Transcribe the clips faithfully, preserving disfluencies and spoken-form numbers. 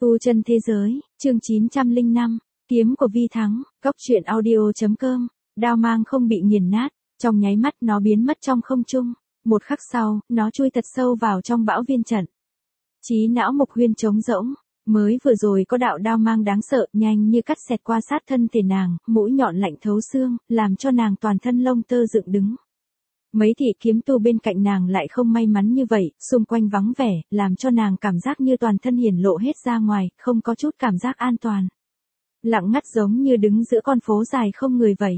Tu chân thế giới, chương chín trăm lẻ năm, kiếm của Vi Thắng, góc truyện audio.com, đao mang không bị nghiền nát, trong nháy mắt nó biến mất trong không trung, một khắc sau, nó chui thật sâu vào trong bão viên trận. Trí não Mục Huyên trống rỗng, mới vừa rồi có đạo đao mang đáng sợ nhanh như cắt xẹt qua sát thân thể nàng, mũi nhọn lạnh thấu xương, làm cho nàng toàn thân lông tơ dựng đứng. Mấy thị kiếm tu bên cạnh nàng lại không may mắn như vậy, xung quanh vắng vẻ, làm cho nàng cảm giác như toàn thân hiển lộ hết ra ngoài, không có chút cảm giác an toàn. Lặng ngắt giống như đứng giữa con phố dài không người vậy.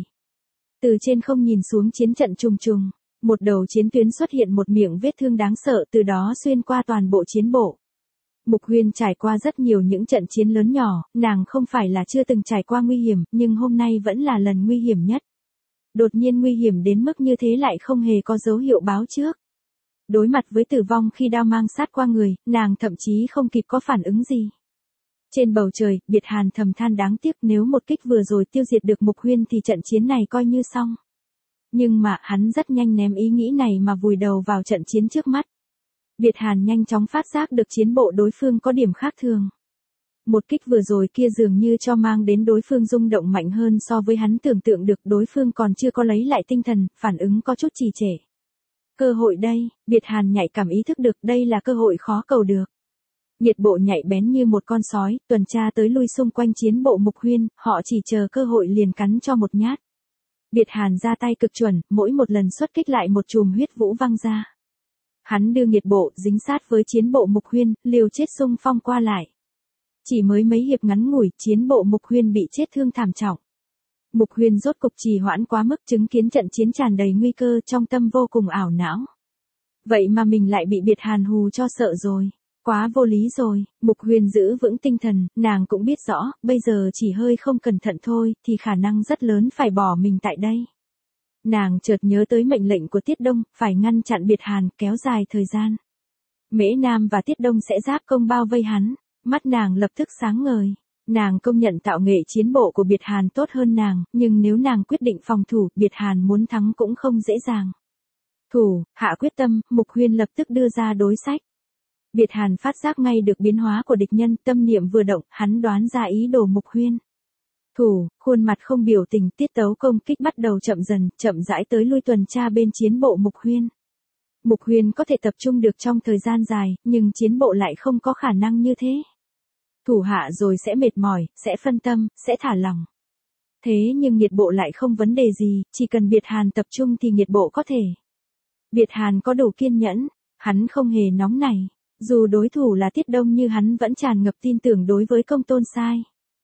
Từ trên không nhìn xuống chiến trận trùng trùng, một đầu chiến tuyến xuất hiện một miệng vết thương đáng sợ từ đó xuyên qua toàn bộ chiến bộ. Mục Huyên trải qua rất nhiều những trận chiến lớn nhỏ, nàng không phải là chưa từng trải qua nguy hiểm, nhưng hôm nay vẫn là lần nguy hiểm nhất. Đột nhiên nguy hiểm đến mức như thế lại không hề có dấu hiệu báo trước. Đối mặt với tử vong khi đao mang sát qua người, nàng thậm chí không kịp có phản ứng gì. Trên bầu trời, Biệt Hàn thầm than đáng tiếc nếu một kích vừa rồi tiêu diệt được Mục Huyên thì trận chiến này coi như xong. Nhưng mà hắn rất nhanh ném ý nghĩ này mà vùi đầu vào trận chiến trước mắt. Biệt Hàn nhanh chóng phát giác được chiến bộ đối phương có điểm khác thường. Một kích vừa rồi kia dường như cho mang đến đối phương rung động mạnh hơn so với hắn tưởng tượng được, đối phương còn chưa có lấy lại tinh thần, phản ứng có chút trì trệ. Cơ hội đây, Biệt Hàn nhạy cảm ý thức được đây là cơ hội khó cầu được. Nhiệt bộ nhạy bén như một con sói, tuần tra tới lui xung quanh chiến bộ Mục Huyên, họ chỉ chờ cơ hội liền cắn cho một nhát. Biệt Hàn ra tay cực chuẩn, mỗi một lần xuất kích lại một chùm huyết vũ văng ra. Hắn đưa nhiệt bộ dính sát với chiến bộ Mục Huyên, liều chết xung phong qua lại. Chỉ mới mấy hiệp ngắn ngủi, chiến bộ Mục Huyên bị chết thương thảm trọng. Mục Huyên rốt cục trì hoãn quá mức, chứng kiến trận chiến tràn đầy nguy cơ, trong tâm vô cùng ảo não. Vậy mà mình lại bị Biệt Hàn hù cho sợ rồi. Quá vô lý rồi. Mục Huyên giữ vững tinh thần, nàng cũng biết rõ, bây giờ chỉ hơi không cẩn thận thôi, thì khả năng rất lớn phải bỏ mình tại đây. Nàng chợt nhớ tới mệnh lệnh của Tiết Đông, phải ngăn chặn Biệt Hàn, kéo dài thời gian. Mễ Nam và Tiết Đông sẽ giáp công bao vây hắn. Mắt nàng lập tức sáng ngời. Nàng công nhận tạo nghệ chiến bộ của Biệt Hàn tốt hơn nàng, nhưng nếu nàng quyết định phòng thủ, Biệt Hàn muốn thắng cũng không dễ dàng. Thủ, hạ quyết tâm, Mục Huyên lập tức đưa ra đối sách. Biệt Hàn phát giác ngay được biến hóa của địch nhân, tâm niệm vừa động, hắn đoán ra ý đồ Mục Huyên. Thủ, khuôn mặt không biểu tình, tiết tấu công kích bắt đầu chậm dần, chậm rãi tới lui tuần tra bên chiến bộ Mục Huyên. Mục Huyên có thể tập trung được trong thời gian dài, nhưng chiến bộ lại không có khả năng như thế. Thủ hạ rồi sẽ mệt mỏi, sẽ phân tâm, sẽ thả lỏng. Thế nhưng nhiệt bộ lại không vấn đề gì, chỉ cần Biệt Hàn tập trung thì nhiệt bộ có thể. Biệt Hàn có đủ kiên nhẫn, hắn không hề nóng nảy. Dù đối thủ là Tiết Đông như hắn vẫn tràn ngập tin tưởng đối với Công Tôn Sai.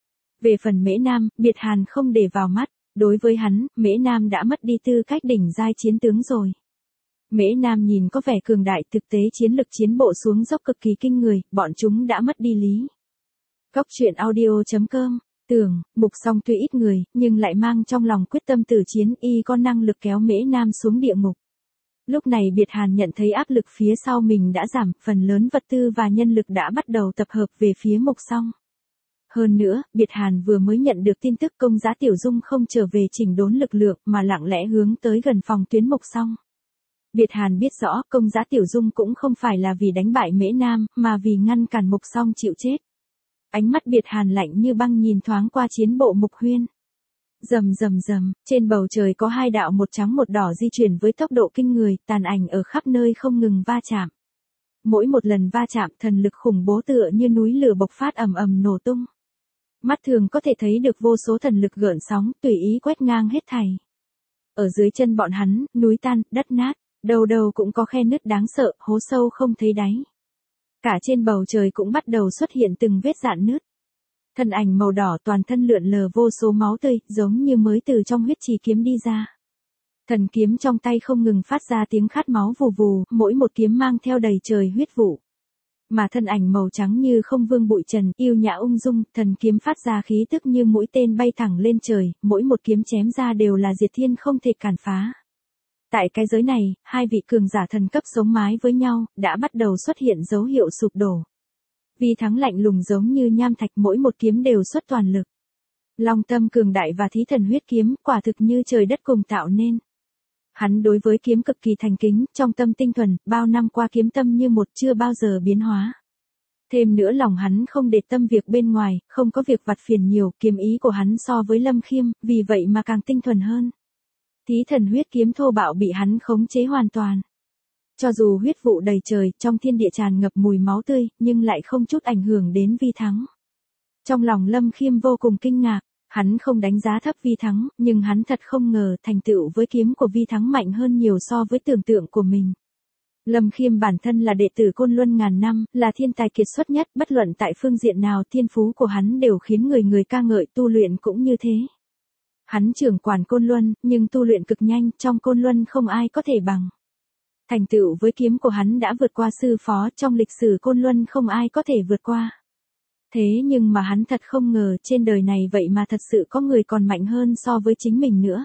Về phần Mễ Nam, Biệt Hàn không để vào mắt, đối với hắn, Mễ Nam đã mất đi tư cách đỉnh giai chiến tướng rồi. Mễ Nam nhìn có vẻ cường đại, thực tế chiến lực chiến bộ xuống dốc cực kỳ kinh người, bọn chúng đã mất đi lý. Góc truyện audio.com, tưởng, Mục Song tuy ít người, nhưng lại mang trong lòng quyết tâm tử chiến, y có năng lực kéo Mễ Nam xuống địa ngục. Lúc này Biệt Hàn nhận thấy áp lực phía sau mình đã giảm, phần lớn vật tư và nhân lực đã bắt đầu tập hợp về phía Mục Song. Hơn nữa, Biệt Hàn vừa mới nhận được tin tức Công Giá Tiểu Dung không trở về chỉnh đốn lực lượng mà lặng lẽ hướng tới gần phòng tuyến Mục Song. Biệt Hàn biết rõ Công Giá Tiểu Dung cũng không phải là vì đánh bại Mễ Nam, mà vì ngăn cản Mục Song chịu chết. Ánh mắt Biệt Hàn lạnh như băng nhìn thoáng qua chiến bộ Mục Huyên. Rầm rầm rầm, trên bầu trời có hai đạo một trắng một đỏ di chuyển với tốc độ kinh người, tàn ảnh ở khắp nơi không ngừng va chạm. Mỗi một lần va chạm, thần lực khủng bố tựa như núi lửa bộc phát ầm ầm nổ tung. Mắt thường có thể thấy được vô số thần lực gợn sóng, tùy ý quét ngang hết thảy. Ở dưới chân bọn hắn, núi tan, đất nát, đầu đầu cũng có khe nứt đáng sợ, hố sâu không thấy đáy. Cả trên bầu trời cũng bắt đầu xuất hiện từng vết rạn nứt. Thân ảnh màu đỏ toàn thân lượn lờ vô số máu tươi, giống như mới từ trong huyết trì kiếm đi ra. Thần kiếm trong tay không ngừng phát ra tiếng khát máu vù vù, mỗi một kiếm mang theo đầy trời huyết vụ. Mà thân ảnh màu trắng như không vương bụi trần, yêu nhã ung dung, thần kiếm phát ra khí tức như mũi tên bay thẳng lên trời, mỗi một kiếm chém ra đều là diệt thiên không thể cản phá. Tại cái giới này, hai vị cường giả thần cấp sống mái với nhau, đã bắt đầu xuất hiện dấu hiệu sụp đổ. Vi Thắng lạnh lùng giống như nham thạch, mỗi một kiếm đều xuất toàn lực. Long tâm cường đại và thí thần huyết kiếm, quả thực như trời đất cùng tạo nên. Hắn đối với kiếm cực kỳ thành kính, trong tâm tinh thuần, bao năm qua kiếm tâm như một chưa bao giờ biến hóa. Thêm nữa lòng hắn không để tâm việc bên ngoài, không có việc vặt phiền nhiều, kiếm ý của hắn so với Lâm Khiêm, vì vậy mà càng tinh thuần hơn. Thí thần huyết kiếm thô bạo bị hắn khống chế hoàn toàn. Cho dù huyết vụ đầy trời, trong thiên địa tràn ngập mùi máu tươi, nhưng lại không chút ảnh hưởng đến Vi Thắng. Trong lòng Lâm Khiêm vô cùng kinh ngạc, hắn không đánh giá thấp Vi Thắng, nhưng hắn thật không ngờ thành tựu với kiếm của Vi Thắng mạnh hơn nhiều so với tưởng tượng của mình. Lâm Khiêm bản thân là đệ tử Côn Luân ngàn năm, là thiên tài kiệt xuất nhất, bất luận tại phương diện nào thiên phú của hắn đều khiến người người ca ngợi, tu luyện cũng như thế. Hắn trưởng quản Côn Luân, nhưng tu luyện cực nhanh, trong Côn Luân không ai có thể bằng. Thành tựu với kiếm của hắn đã vượt qua sư phó, trong lịch sử Côn Luân không ai có thể vượt qua. Thế nhưng mà hắn thật không ngờ trên đời này vậy mà thật sự có người còn mạnh hơn so với chính mình nữa.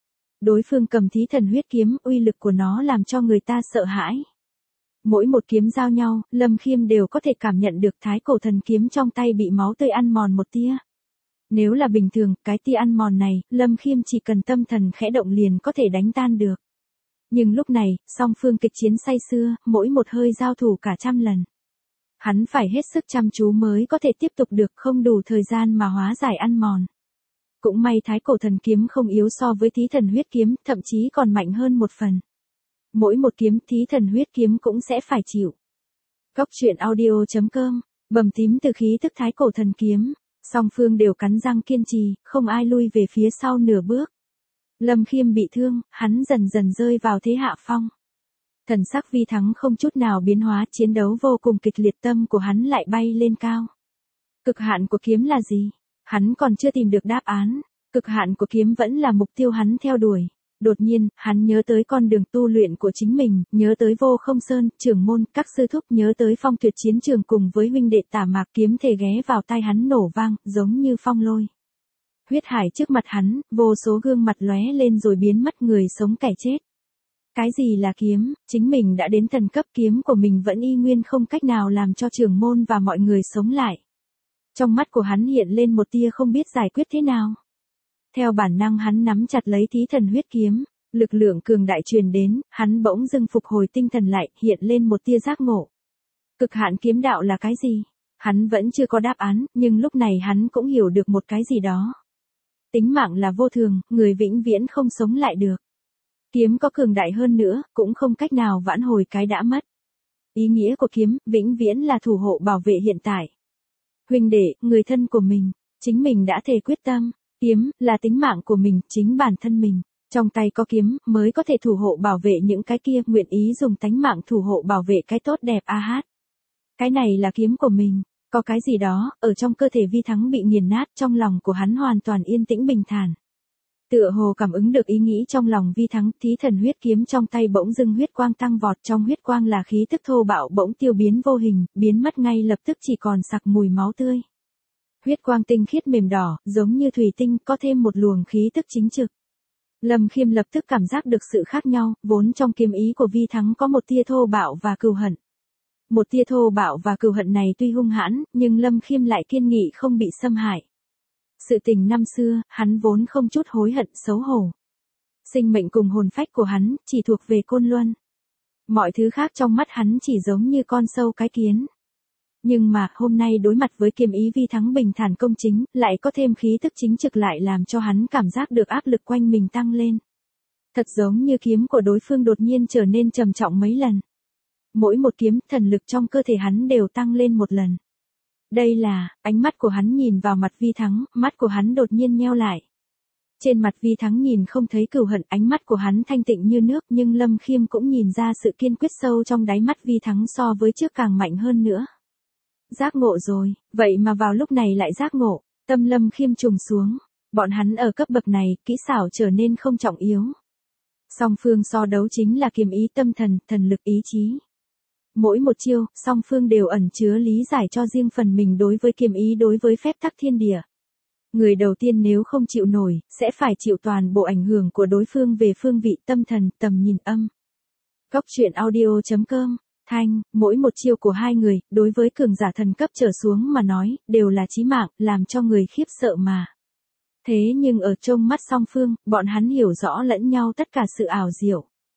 Đối phương cầm thí thần huyết kiếm, uy lực của nó làm cho người ta sợ hãi. Mỗi một kiếm giao nhau, Lâm Khiêm đều có thể cảm nhận được thái cổ thần kiếm trong tay bị máu tươi ăn mòn một tia. Nếu là bình thường, cái tia ăn mòn này, Lâm Khiêm chỉ cần tâm thần khẽ động liền có thể đánh tan được. Nhưng lúc này, song phương kịch chiến say sưa, mỗi một hơi giao thủ cả trăm lần. Hắn phải hết sức chăm chú mới có thể tiếp tục được, không đủ thời gian mà hóa giải ăn mòn. Cũng may thái cổ thần kiếm không yếu so với thí thần huyết kiếm, thậm chí còn mạnh hơn một phần. Mỗi một kiếm thí thần huyết kiếm cũng sẽ phải chịu. Góc truyện audio chấm com, bầm tím từ khí tức thái cổ thần kiếm, song phương đều cắn răng kiên trì, không ai lui về phía sau nửa bước. Lâm Khiêm bị thương, hắn dần dần rơi vào thế hạ phong. Thần sắc Vi Thắng không chút nào biến hóa, chiến đấu vô cùng kịch liệt, tâm của hắn lại bay lên cao. Cực hạn của kiếm là gì? Hắn còn chưa tìm được đáp án. Cực hạn của kiếm vẫn là mục tiêu hắn theo đuổi. Đột nhiên, hắn nhớ tới con đường tu luyện của chính mình, nhớ tới Vô Không Sơn, trưởng môn, các sư thúc, nhớ tới phong tuyệt chiến trường cùng với huynh đệ Tả Mạc, kiếm thể ghé vào tai hắn nổ vang, giống như phong lôi. Huyết hải trước mặt hắn, vô số gương mặt lóe lên rồi biến mất, người sống kẻ chết. Cái gì là kiếm? Chính mình đã đến thần cấp, kiếm của mình vẫn y nguyên không cách nào làm cho trưởng môn và mọi người sống lại. Trong mắt của hắn hiện lên một tia không biết giải quyết thế nào. Theo bản năng hắn nắm chặt lấy thí thần huyết kiếm, lực lượng cường đại truyền đến, hắn bỗng dưng phục hồi tinh thần lại, hiện lên một tia giác ngộ. Cực hạn kiếm đạo là cái gì? Hắn vẫn chưa có đáp án, nhưng lúc này hắn cũng hiểu được một cái gì đó. Tính mạng là vô thường, người vĩnh viễn không sống lại được. Kiếm có cường đại hơn nữa, cũng không cách nào vãn hồi cái đã mất. Ý nghĩa của kiếm, vĩnh viễn là thủ hộ bảo vệ hiện tại. Huynh đệ, người thân của mình, chính mình đã thề quyết tâm, kiếm, là tính mạng của mình, chính bản thân mình. Trong tay có kiếm, mới có thể thủ hộ bảo vệ những cái kia, nguyện ý dùng tánh mạng thủ hộ bảo vệ cái tốt đẹp a hát. Cái này là kiếm của mình, có cái gì đó, ở trong cơ thể Vi Thắng bị nghiền nát, trong lòng của hắn hoàn toàn yên tĩnh bình thản. Tựa hồ cảm ứng được ý nghĩ trong lòng Vi Thắng, thí thần huyết kiếm trong tay bỗng dưng huyết quang tăng vọt, trong huyết quang là khí tức thô bạo bỗng tiêu biến vô hình, biến mất ngay lập tức, chỉ còn sặc mùi máu tươi. Huyết quang tinh khiết mềm đỏ, giống như thủy tinh, có thêm một luồng khí tức chính trực. Lâm Khiêm lập tức cảm giác được sự khác nhau, vốn trong kiếm ý của Vi Thắng có một tia thô bạo và cừu hận. Một tia thô bạo và cừu hận này tuy hung hãn, nhưng Lâm Khiêm lại kiên nghị không bị xâm hại. Sự tình năm xưa, hắn vốn không chút hối hận, xấu hổ. Sinh mệnh cùng hồn phách của hắn, chỉ thuộc về Côn Luân. Mọi thứ khác trong mắt hắn chỉ giống như con sâu cái kiến. Nhưng mà, hôm nay đối mặt với kiếm ý Vi Thắng bình thản công chính, lại có thêm khí tức chính trực, lại làm cho hắn cảm giác được áp lực quanh mình tăng lên. Thật giống như kiếm của đối phương đột nhiên trở nên trầm trọng mấy lần. Mỗi một kiếm, thần lực trong cơ thể hắn đều tăng lên một lần. Đây là, ánh mắt của hắn nhìn vào mặt Vi Thắng, mắt của hắn đột nhiên nheo lại. Trên mặt Vi Thắng nhìn không thấy cừu hận, ánh mắt của hắn thanh tịnh như nước, nhưng Lâm Khiêm cũng nhìn ra sự kiên quyết sâu trong đáy mắt Vi Thắng so với trước càng mạnh hơn nữa. Giác ngộ rồi, vậy mà vào lúc này lại giác ngộ, tâm Lâm Khiêm trùng xuống, bọn hắn ở cấp bậc này, kỹ xảo trở nên không trọng yếu. Song phương so đấu chính là kiếm ý tâm thần, thần lực ý chí. Mỗi một chiêu, song phương đều ẩn chứa lý giải cho riêng phần mình đối với kiếm ý, đối với phép tắc thiên địa. Người đầu tiên nếu không chịu nổi, sẽ phải chịu toàn bộ ảnh hưởng của đối phương về phương vị, tâm thần, tầm nhìn, âm. Góc truyện audio chấm com, thanh, mỗi một chiêu của hai người, đối với cường giả thần cấp trở xuống mà nói, đều là chí mạng, làm cho người khiếp sợ mà. Thế nhưng ở trong mắt song phương, bọn hắn hiểu rõ lẫn nhau tất cả sự ảo diệu.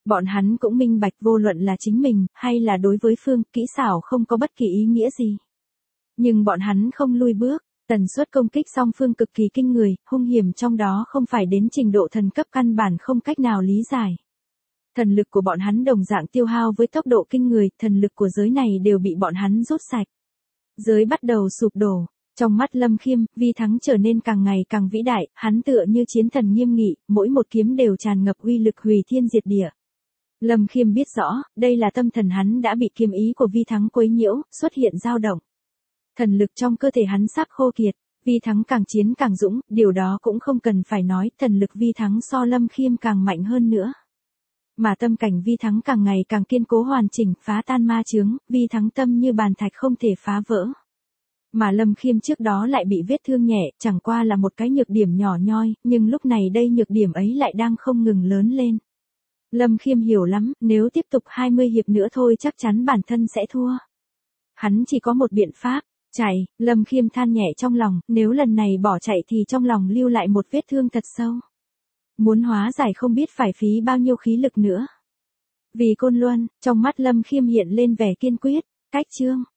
Bọn hắn cũng minh bạch vô luận là chính mình, hay là đối với Phương, kỹ xảo không có bất kỳ ý nghĩa gì. Nhưng bọn hắn không lui bước, tần suất công kích song phương cực kỳ kinh người, hung hiểm trong đó không phải đến trình độ thần cấp căn bản không cách nào lý giải. Thần lực của bọn hắn đồng dạng tiêu hao với tốc độ kinh người, thần lực của giới này đều bị bọn hắn rút sạch. Giới bắt đầu sụp đổ. Trong mắt Lâm Khiêm, Vi Thắng trở nên càng ngày càng vĩ đại, hắn tựa như chiến thần nghiêm nghị, mỗi một kiếm đều tràn ngập uy lực hủy thiên diệt địa. Lâm Khiêm biết rõ, đây là tâm thần hắn đã bị kiếm ý của Vi Thắng quấy nhiễu, xuất hiện dao động. Thần lực trong cơ thể hắn sắp khô kiệt, Vi Thắng càng chiến càng dũng, điều đó cũng không cần phải nói, thần lực Vi Thắng so Lâm Khiêm càng mạnh hơn nữa. Mà tâm cảnh Vi Thắng càng ngày càng kiên cố hoàn chỉnh, phá tan ma chướng, Vi Thắng tâm như bàn thạch không thể phá vỡ. Mà Lâm Khiêm trước đó lại bị vết thương nhẹ, chẳng qua là một cái nhược điểm nhỏ nhoi, nhưng lúc này đây nhược điểm ấy lại đang không ngừng lớn lên. Lâm Khiêm hiểu lắm, nếu tiếp tục hai mươi hiệp nữa thôi chắc chắn bản thân sẽ thua. Hắn chỉ có một biện pháp, chạy, Lâm Khiêm than nhẹ trong lòng, nếu lần này bỏ chạy thì trong lòng lưu lại một vết thương thật sâu. Muốn hóa giải không biết phải phí bao nhiêu khí lực nữa. Vì Côn Luân, trong mắt Lâm Khiêm hiện lên vẻ kiên quyết, cách chương.